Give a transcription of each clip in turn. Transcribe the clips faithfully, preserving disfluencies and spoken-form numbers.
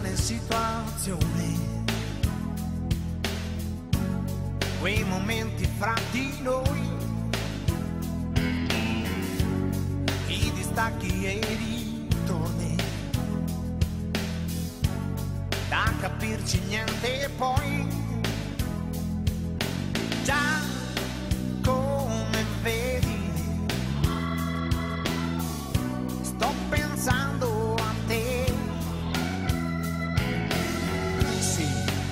strane situazioni, quei momenti fra di noi, i distacchi e i ritorni, da capirci niente poi, già come vedi sto pensando a te, sì,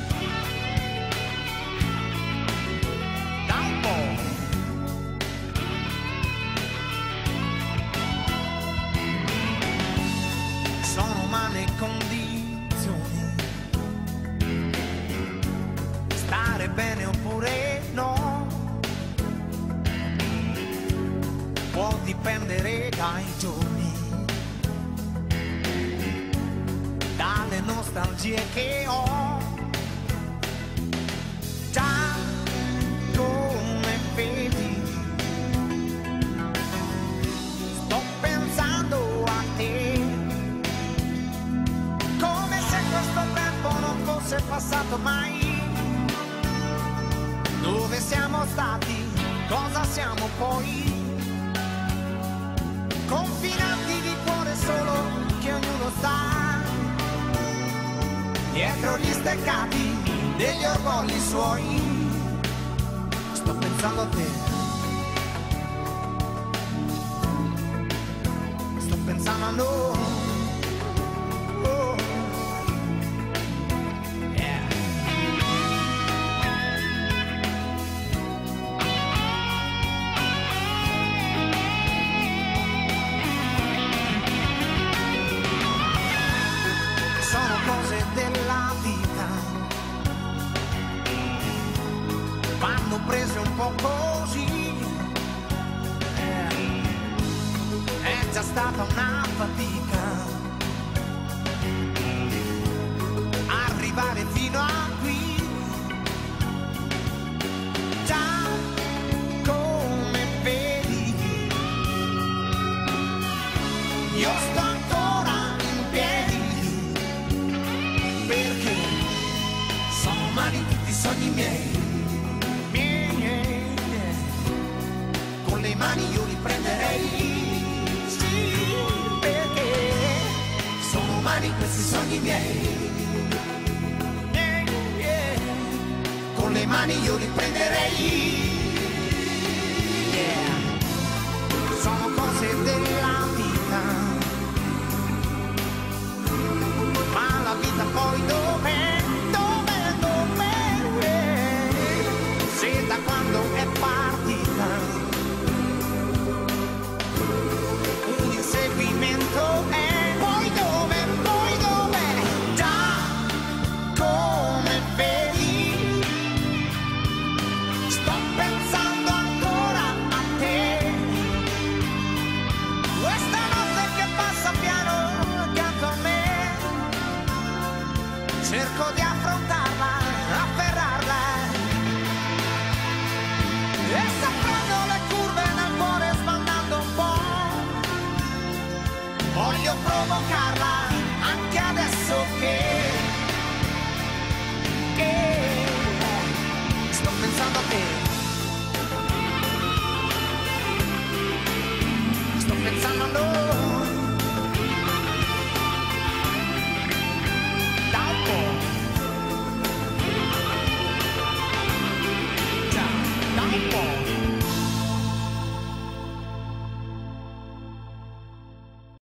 da un po'. Sono umane condizioni, stare bene oppure no, può dipendere dai giorni, dalle nostalgie che ho, già come vedi sto pensando a te, come se questo tempo non fosse passato mai. Dove siamo stati, cosa siamo poi, confinati di cuore solo che ognuno sta dietro gli steccati degli orgogli suoi. Sto pensando a te, sto pensando a noi. Oh. Yeah. Sono cose della vita, vanno prese un po' così, eh, è già stata una fatica arrivare fino a qui, già come vedi io sto ancora in piedi, perché sono umani tutti i sogni miei, miei, miei, miei. Con le mani io li prenderei, sì, perché sono umani questi sogni miei, miei, miei. Con le mani io li prenderei, yeah. Sono cose della vita, ma la vita poi dov'è, dov'è, dov'è, se da quando è partita un inseguimento è, poi dove, poi dov'è, già come vedi sto pensando ancora a te, questa notte che passa piano accanto a me, cerco di affrontarla, afferrarla, e sta prendo le curve nel cuore sbandando un po', voglio provocarla anche adesso che, che sto pensando a te.